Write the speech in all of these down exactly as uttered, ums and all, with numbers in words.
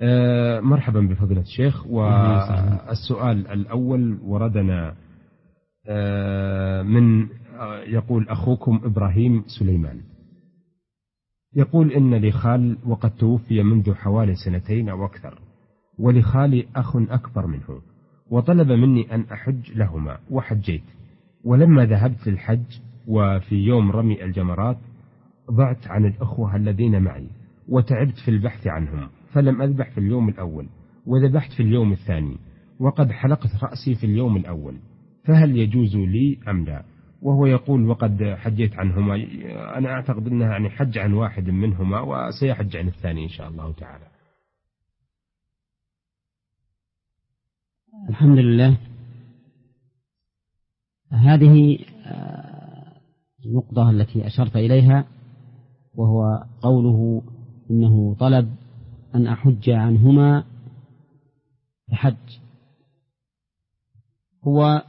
آه مرحبا بفضيلة الشيخ. والسؤال الأول وردنا آه من آه يقول أخوكم إبراهيم سليمان، يقول إن لي خال وقد توفي منذ حوالي سنتين أو أكثر، ولخالي أخ أكبر منه، وطلب مني أن أحج لهما وحجيت، ولما ذهبت للحج وفي يوم رمي الجمرات ضعت عن الأخوة الذين معي وتعبت في البحث عنهم، فلم أذبح في اليوم الأول وذبحت في اليوم الثاني، وقد حلقت رأسي في اليوم الأول، فهل يجوز لي أم لا؟ وهو يقول وقد حجيت عنهما، أنا أعتقد أنها يعني حج عن واحد منهما وسيحج عن الثاني إن شاء الله تعالى. الحمد لله. هذه النقطة التي أشرت إليها، وهو قوله إنه طلب أن أحج عنهما بحج، هو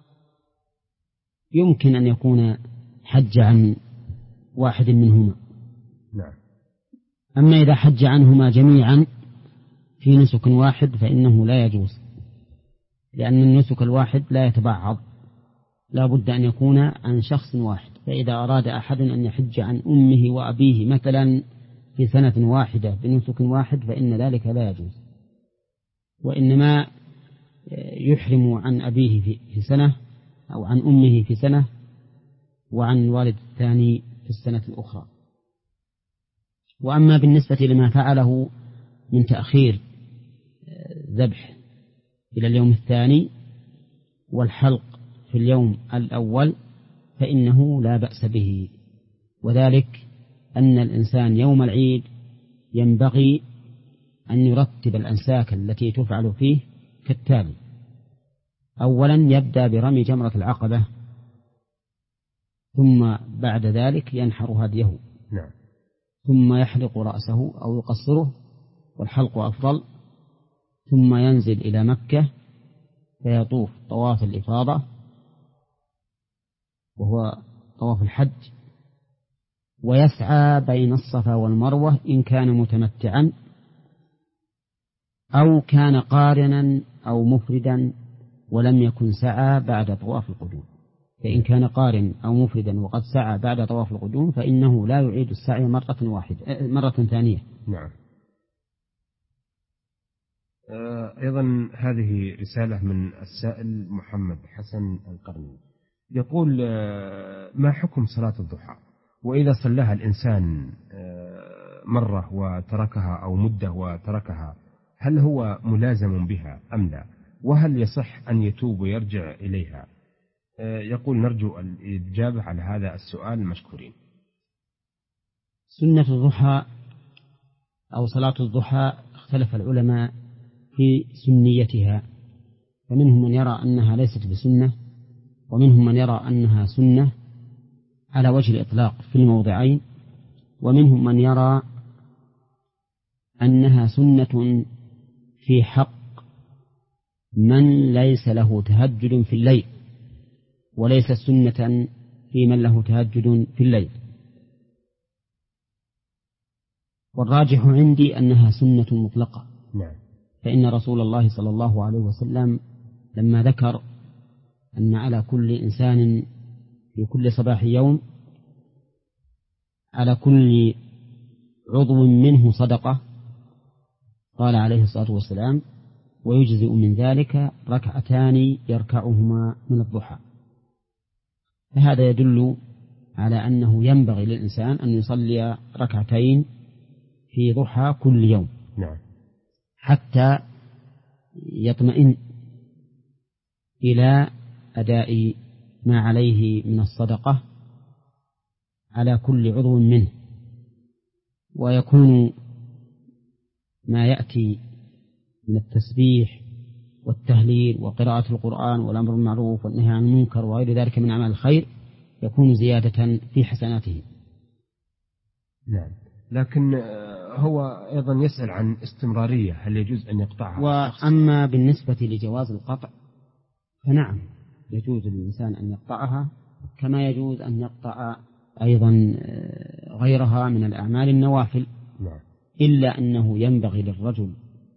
يمكن أن يكون حج عن واحد منهما. نعم. أما إذا حج عنهما جميعا في نسك واحد فإنه لا يجوز، لأن النسك الواحد لا يتبعض، لا بد أن يكون عن شخص واحد. فإذا أراد أحد أن يحج عن أمه وأبيه مثلا في سنة واحدة بنسك واحد فإن ذلك لا يجوز، وإنما يحرم عن أبيه في سنة أو عن أمه في سنة وعن والد الثاني في السنة الأخرى. وأما بالنسبة لما فعله من تأخير ذبح إلى اليوم الثاني والحلق في اليوم الأول فإنه لا بأس به، وذلك أن الإنسان يوم العيد ينبغي أن يرتب الأنساك التي تفعل فيه كالتالي: أولا يبدأ برمي جمرة العقبة، ثم بعد ذلك ينحر هديه، نعم. ثم يحلق رأسه أو يقصره والحلق أفضل، ثم ينزل إلى مكة فيطوف طواف الإفاضة وهو طواف الحج، ويسعى بين الصفا والمروة إن كان متمتعا أو كان قارنا أو مفردا ولم يكن سعى بعد طواف القدوم. فإن كان قارن أو مفردا وقد سعى بعد طواف القدوم فإنه لا يعيد السعي مرة واحدة مرة ثانية. نعم. أيضا هذه رسالة من السائل محمد حسن القرني، يقول ما حكم صلاة الضحى، وإذا صلاها الإنسان مرة وتركها أو مدة وتركها هل هو ملازم بها أم لا؟ وهل يصح أن يتوب ويرجع إليها؟ يقول نرجو الإجابة على هذا السؤال مشكورين. سنة الضحى أو صلاة الضحى اختلف العلماء في سنيتها، فمنهم من يرى أنها ليست بسنة، ومنهم من يرى أنها سنة على وجه الإطلاق في الموضعين، ومنهم من يرى أنها سنة في حق من ليس له تهجد في الليل، وليس سنة في من له تهجد في الليل. والراجح عندي أنها سنة مطلقة. نعم. فإن رسول الله صلى الله عليه وسلم لما ذكر أن على كل إنسان في كل صباح يوم على كل عضو منه صدقة، قال عليه الصلاة والسلام: ويجزئ من ذلك ركعتان يركعهما من الضحى. فهذا يدل على أنه ينبغي للإنسان أن يصلي ركعتين في ضحى كل يوم. نعم. حتى يطمئن إلى أداء ما عليه من الصدقة على كل عضو منه، ويكون ما يأتي من التسبيح والتهليل وقراءة القرآن والأمر بالمعروف والنهي عن المنكر وغير ذلك من أعمال الخير يكون زيادة في حسناته. نعم. لكن هو أيضا يسأل عن استمرارية، هل يجوز أن يقطعها؟ وأما بالنسبة لجواز القطع فنعم يجوز للإنسان أن يقطعها، كما يجوز أن يقطع أيضا غيرها من الأعمال النوافل. نعم. إلا أنه ينبغي للرجل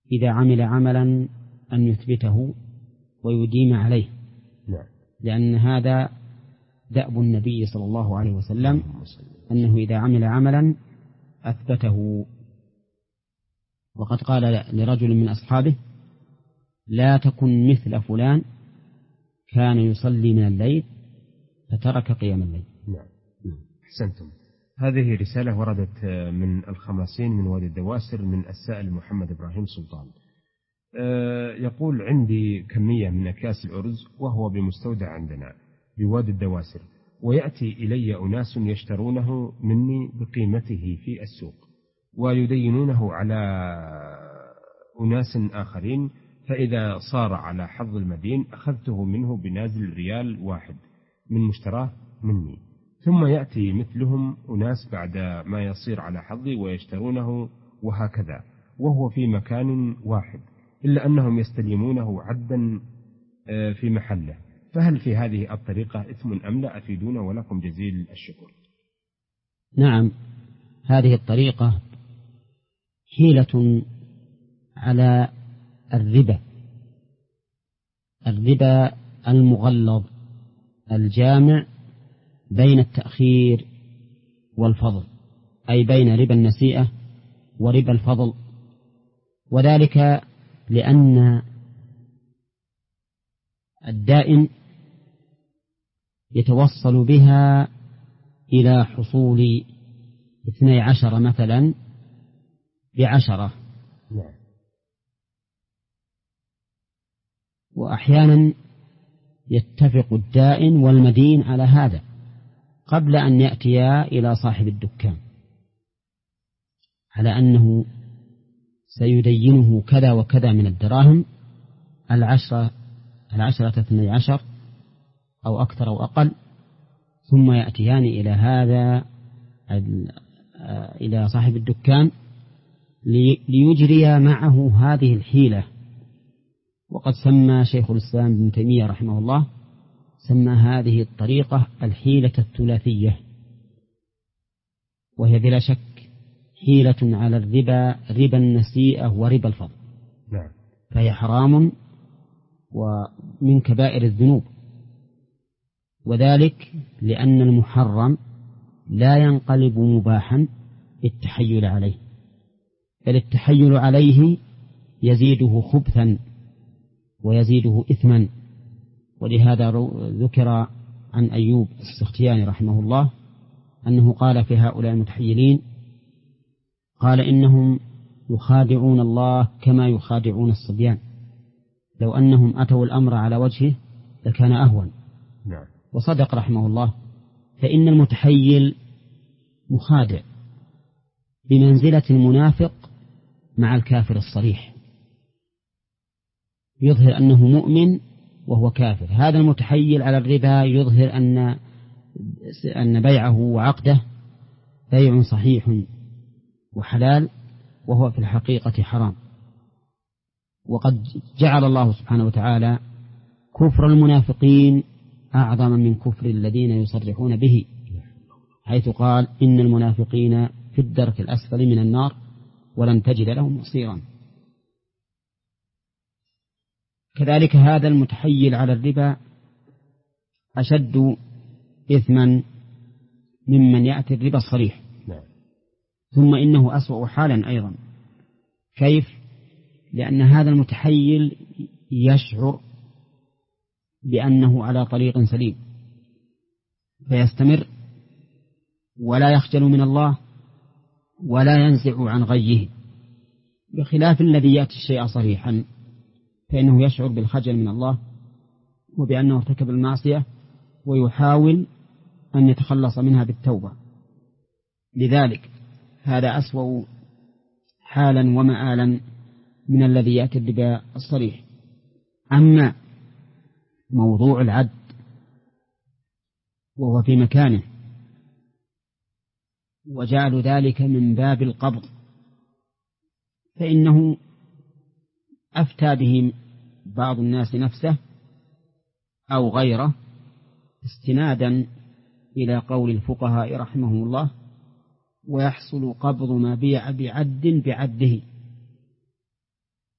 إذا عمل عملا أن يثبته ويديم عليه، نعم. لأن هذا دأب النبي صلى الله عليه وسلم أنه إذا عمل عملا أثبته. وقد قال لرجل من أصحابه: لا تكن مثل فلان كان يصلي من الليل فترك قيام الليل. نعم. أحسنتم. هذه رسالة وردت من الخماسين من وادي الدواسر من السائل محمد إبراهيم سلطان. يقول: عندي كمية من أكياس الأرز وهو بمستودع عندنا بوادي الدواسر، ويأتي إلي أناس يشترونه مني بقيمته في السوق ويدينونه على أناس آخرين، فإذا صار على حظ المدين أخذته منه بنازل ريال واحد من مشتراه مني، ثم يأتي مثلهم أناس بعد ما يصير على حظي ويشترونه، وهكذا وهو في مكان واحد، إلا أنهم يستلمونه عدا في محله، فهل في هذه الطريقة إثم أم لا؟ أفيدونا ولكم جزيل الشكر. نعم، هذه الطريقة حيلة على الربا، الربا المغلظ الجامع بين التأخير والفضل، أي بين ربا النسيئة وربا الفضل، وذلك لأن الدائن يتوصل بها إلى حصول اثني عشر مثلا بعشرة، وأحيانا يتفق الدائن والمدين على هذا قبل أن يأتيا إلى صاحب الدكان على أنه سيدينه كذا وكذا من الدراهم، العشرة العشرة اثني عشر أو أكثر أو أقل، ثم يأتيان إلى هذا إلى صاحب الدكان ليجري معه هذه الحيلة. وقد سمى شيخ الإسلام ابن تيمية رحمه الله سمى هذه الطريقة الحيلة الثلاثية، وهي بلا شك حيلة على الربا، ربا النسيئة وربا الفضل، نعم. فهي حرام ومن كبائر الذنوب، وذلك لأن المحرم لا ينقلب مباحا بالتحيل عليه، بل التحيل عليه يزيده خبثا ويزيده إثما. ولهذا ذكر عن أيوب السختياني رحمه الله أنه قال في هؤلاء المتحيلين، قال: إنهم يخادعون الله كما يخادعون الصبيان، لو أنهم أتوا الأمر على وجهه لكان أهون. نعم. وصدق رحمه الله، فإن المتحيل مخادع بمنزلة المنافق مع الكافر الصريح، يظهر أنه مؤمن وهو كافر. هذا المتحيل على الربا يظهر أن أن بيعه وعقده بيع صحيح وحلال، وهو في الحقيقة حرام. وقد جعل الله سبحانه وتعالى كفر المنافقين أعظم من كفر الذين يصرحون به، حيث قال: إن المنافقين في الدرك الأسفل من النار ولن تجد لهم نصيرا. كذلك هذا المتحيل على الربا أشد إثما ممن يأتي الربا الصريح، ثم إنه أسوأ حالا أيضا. كيف؟ لأن هذا المتحيل يشعر بأنه على طريق سليم فيستمر ولا يخجل من الله ولا ينزع عن غيه، بخلاف الذي يأتي الشيء صريحا فإنه يشعر بالخجل من الله وبأنه ارتكب المعصية ويحاول أن يتخلص منها بالتوبة. لذلك هذا أسوأ حالا ومآلا من الذي يأتي الربا الصريح. أما موضوع العد وهو في مكانه وجعل ذلك من باب القبض، فإنه أفتى به بعض الناس نفسه أو غيره استنادا إلى قول الفقهاء رحمهم الله: ويحصل قبض ما بيع بعد بعده.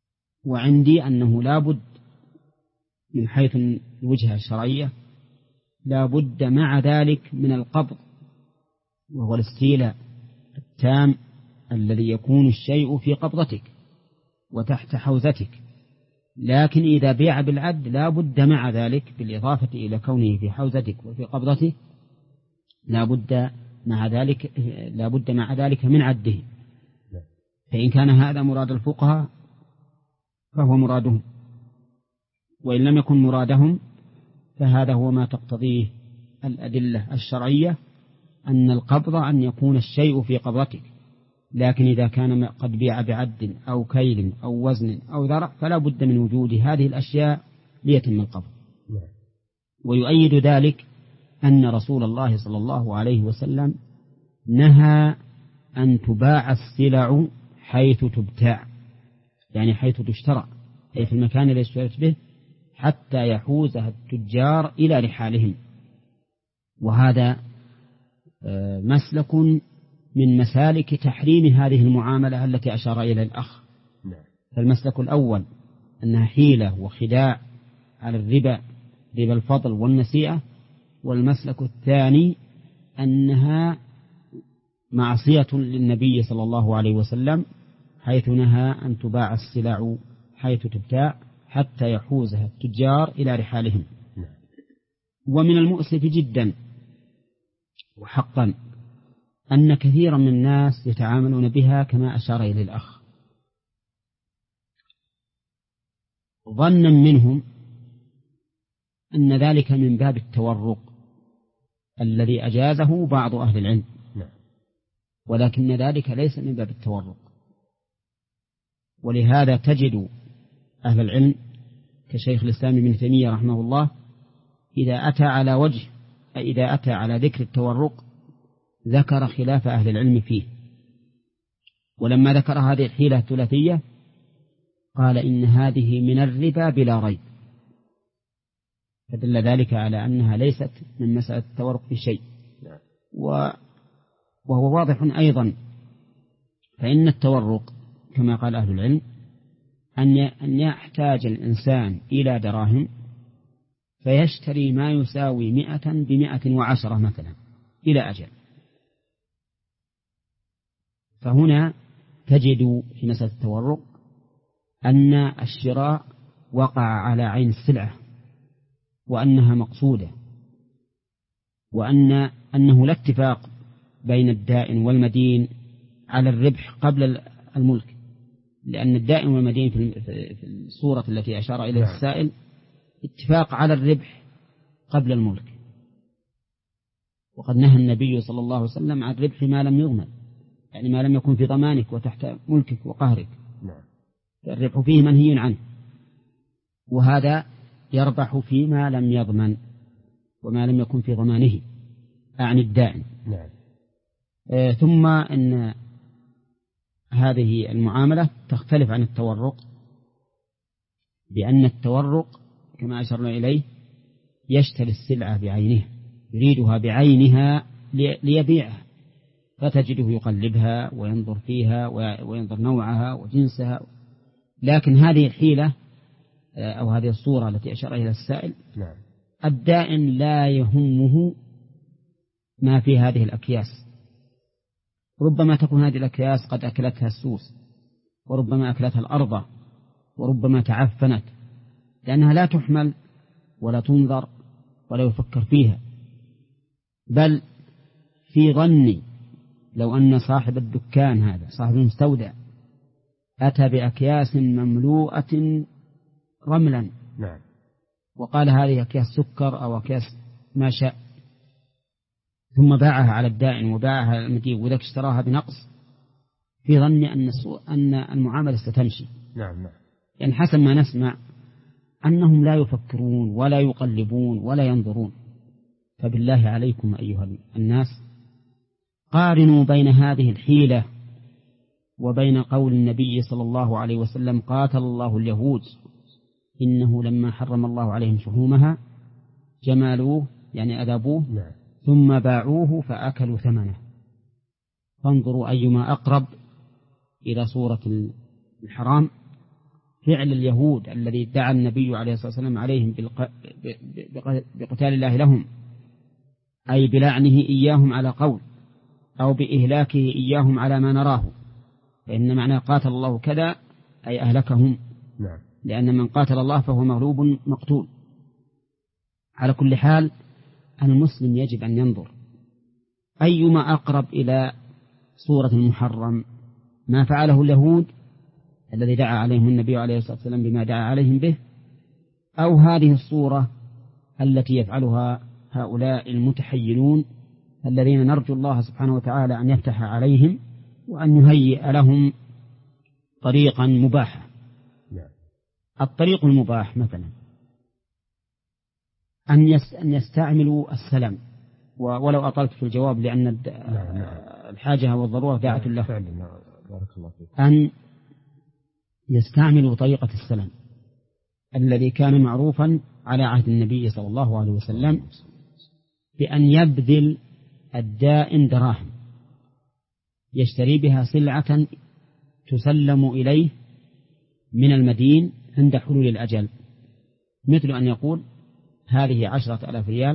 وعندي أنه لا بد من حيث الوجهة الشرعية لا بد مع ذلك من القبض، وهو الاستيلاء التام الذي يكون الشيء في قبضتك وتحت حوزتك. لكن إذا بيع بالعد لا بد مع ذلك بالإضافة إلى كونه في حوزتك وفي قبضتك لا بد مع ذلك لا بد مع ذلك من عده. فإن كان هذا مراد الفقهاء فهو مرادهم، وإن لم يكن مرادهم فهذا هو ما تقتضيه الأدلة الشرعية، أن القبض أن يكون الشيء في قبضتك. لكن إذا كان قد بيع بعد أو كيل أو وزن أو ذرع فلا بد من وجود هذه الأشياء ليتم القبض. ويؤيد ذلك أن رسول الله صلى الله عليه وسلم نهى أن تباع السلع حيث تبتاع، يعني حيث تشترى، أي في المكان الذي اشتريت به، حتى يحوزها التجار إلى رحالهم. وهذا مسلك من مسالك تحريم هذه المعاملة التي أشار إلى الأخ. فالمسلك الأول أنها حيلة وخداع على الربا، ربا الفضل والنسيئة. والمسلك الثاني أنها معصية للنبي صلى الله عليه وسلم، حيث نهى أن تباع السلع حيث تبتاع حتى يحوزها التجار إلى رحالهم. ومن المؤسف جدا وحقا أن كثيرا من الناس يتعاملون بها كما أشار إليه الأخ، ظنا منهم أن ذلك من باب التورق الذي أجازه بعض أهل العلم، ولكن ذلك ليس من باب التورق. ولهذا تجد أهل العلم كشيخ الإسلام ابن تيمية رحمه الله إذا أتى على وجه إذا أتى على ذكر التورق ذكر خلاف أهل العلم فيه. ولما ذكر هذه الحيلة الثلاثية قال إن هذه من الربا بلا ريب، فدل ذلك على أنها ليست من مسألة التورق في شيء. وهو واضح أيضا، فإن التورق كما قال أهل العلم أن يحتاج الإنسان إلى دراهم فيشتري ما يساوي مئة بمئة وعشرة مثلا إلى أجل. فهنا تجد في مسألة التورق أن الشراء وقع على عين السلعة وأنها مقصودة، وأن أنه لا اتفاق بين الدائن والمدين على الربح قبل الملك، لأن الدائن والمدين في الصورة التي أشار إليها السائل اتفاق على الربح قبل الملك. وقد نهى النبي صلى الله عليه وسلم عن الربح ما لم يضمن، يعني ما لم يكن في ضمانك وتحت ملكك وقهرك، الربح فيه منهي عنه. وهذا يربح فيما لم يضمن وما لم يكن في ضمانه، أعني الدائن. نعم. آه ثم أن هذه المعاملة تختلف عن التورق، بأن التورق كما أشرنا إليه يشتري السلعة بعينها، يريدها بعينها ليبيعها، فتجده يقلبها وينظر فيها وينظر نوعها وجنسها. لكن هذه الحيلة أو هذه الصورة التي أشار إليها السائل، نعم، الدائن لا يهمه ما في هذه الأكياس. ربما تكون هذه الأكياس قد أكلتها السوس، وربما أكلتها الأرض، وربما تعفنت، لأنها لا تحمل ولا تنظر ولا يفكر فيها. بل في ظني لو أن صاحب الدكان هذا صاحب المستودع أتى بأكياس مملوءة رملا، نعم، وقال هذه أكياس سكر أو أكياس ما شاء، ثم باعها على الدائن وباعها على المدين وذاك اشتراها بنقص، في ظني أن أن المعاملة ستمشي. نعم نعم. يعني حسب ما نسمع أنهم لا يفكرون ولا يقلبون ولا ينظرون. فبالله عليكم أيها الناس قارنوا بين هذه الحيلة وبين قول النبي صلى الله عليه وسلم قاتل الله اليهود إنه لما حرم الله عليهم شحومها جمالوه، يعني أذابوه، نعم، ثم باعوه فأكلوا ثمنه. فانظروا أيما أقرب إلى صورة الحرام، فعل اليهود الذي ادعى النبي عليه الصلاة والسلام عليهم بقتال الله لهم، أي بلعنه إياهم على قول أو بإهلاكه إياهم على ما نراه، فإن معنى قاتل الله كذا أي أهلكهم. نعم. لأن من قاتل الله فهو مغلوب مقتول. على كل حال المسلم يجب أن ينظر أيما أقرب إلى صورة المحرم، ما فعله اليهود الذي دعا عليهم النبي عليه الصلاة والسلام بما دعا عليهم به، أو هذه الصورة التي يفعلها هؤلاء المتحيلون الذين نرجو الله سبحانه وتعالى أن يفتح عليهم وأن يهيئ لهم طريقا مباحا. الطريق المباح مثلا أن يستعملوا السلام، ولو أطلت في الجواب لأن الحاجة والضرورة داعة له، أن يستعملوا طريقة السلام الذي كان معروفا على عهد النبي صلى الله عليه وسلم، بأن يبذل الدائن دراهم يشتري بها سلعة تسلم إليه من المدين عند حلول الأجل، مثل أن يقول هذه عشرة ألاف ريال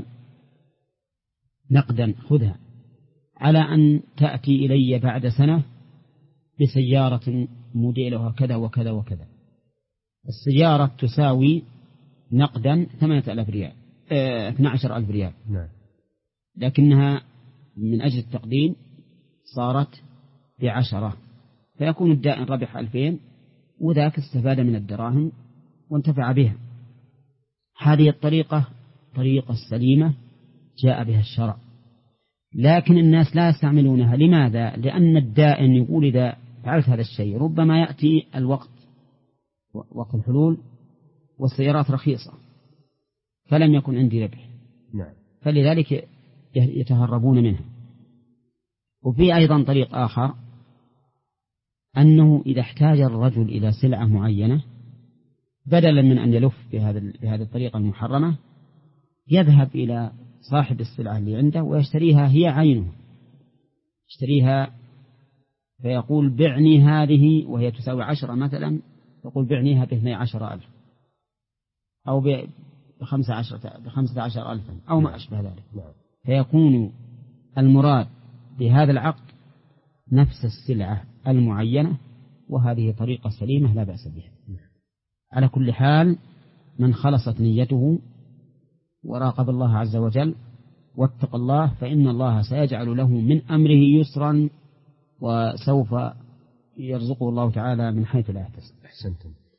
نقدا خذها، على أن تأتي إلي بعد سنة بسيارة موديلها كذا وكذا وكذا. السيارة تساوي نقدا ثمانية ألاف ريال، اثنى عشر ألف ريال، لكنها من أجل التقديم صارت بعشرة، فيكون الدائن ربح ألفين وذاك استفاد من الدراهم وانتفع بها. هذه الطريقة طريقة السليمة جاء بها الشرع، لكن الناس لا يستعملونها. لماذا؟ لأن الدائن يقول إذا فعلت هذا الشيء ربما يأتي الوقت وقت الحلول والسيارات رخيصة فلم يكن عندي ربح، فلذلك يتهربون منها. وفي أيضا طريق آخر، أنه إذا احتاج الرجل إلى سلعة معينة بدلا من أن يلف بهذه الطريقة المحرمة يذهب إلى صاحب السلعة اللي عنده ويشتريها هي عينه، يشتريها فيقول بعني هذه وهي تساوي عشرة مثلا، يقول بعنيها باثني عشر ألف أو بخمسة عشر بخمسة عشر ألفا أو ما أشبه ذلك، فيكون المراد بهذا العقد نفس السلعة المعينة، وهذه طريقة سليمة لا بأس بها. على كل حال من خلصت نيته وراقب الله عز وجل واتق الله فإن الله سيجعل له من أمره يسرا، وسوف يرزقه الله تعالى من حيث لا يحتسب. أحسنتم.